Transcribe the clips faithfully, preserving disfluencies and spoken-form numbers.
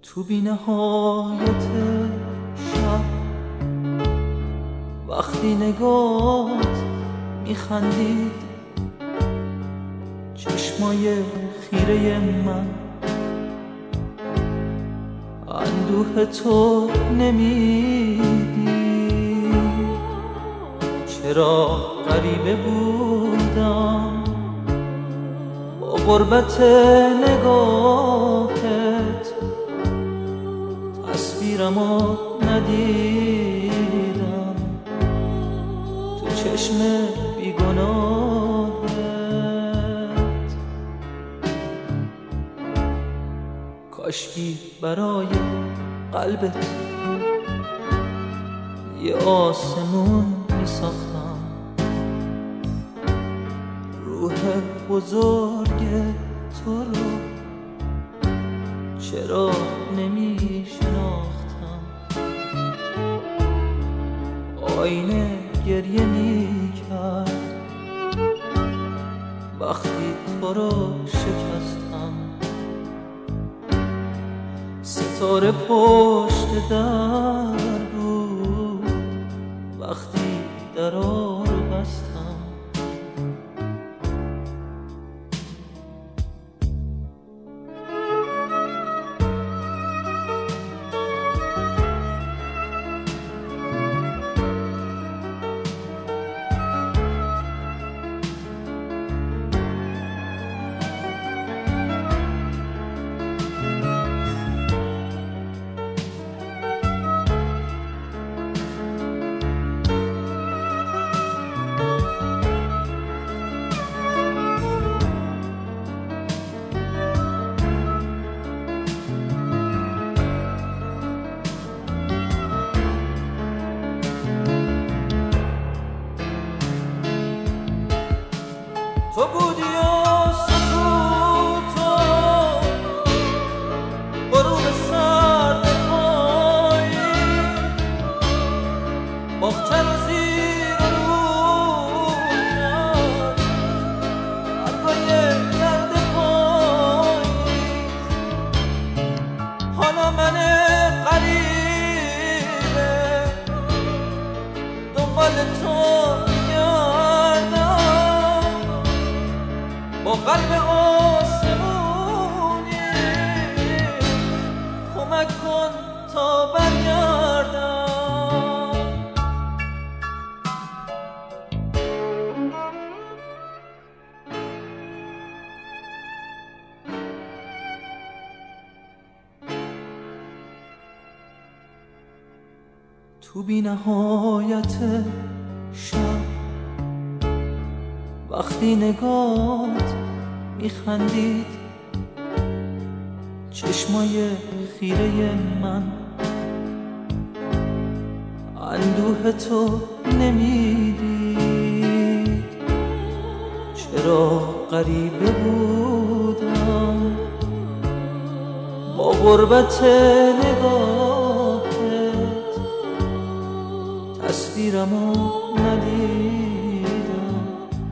تو بی نهایت شب وقتی نگات میخندید، چشمای خیره من اندوه تو نمیدی. چرا غریبه بودم با غربت نگاهت، تصویرمو ندیدم تو چشم بیگناهت. کاشکی برای قلبت یه آسمون میساختم، روح بزرگ تو رو چرا نمیشناختم. آینه گریه میکرد وقتی تو رو شکستم. ستاره پشت در بود وقتی درا رو بستم. تو بودی و سکوت و غروب سرد پایین، باغچه رو زیر و رویم حرفای گرد پایین. حالا من غریبه دنبال تو با قلب آسمونی، کمک کن تا برگردم. تو بی نهایت شب وقتی نگات میخندید، چشمای خیره من اندوه تو نمیدید. چرا غریبه بودم با غربت نگاهت، تصویرمو ندیدم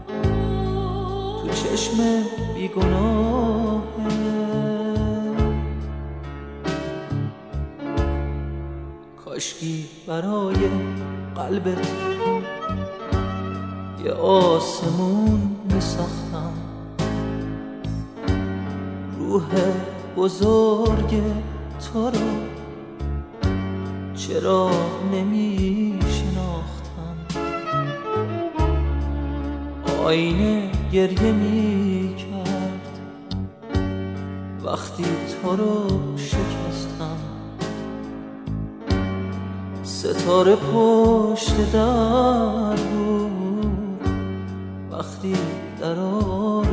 تو چشم بیگناهت. کاشکی برای قلبت یه آسمون میساختم، روح بزرگ تو رو چرا نمیشناختم. آینه گریه میکرد وقتی تو رو شکستم. ستاره پشت در بود وقتی درا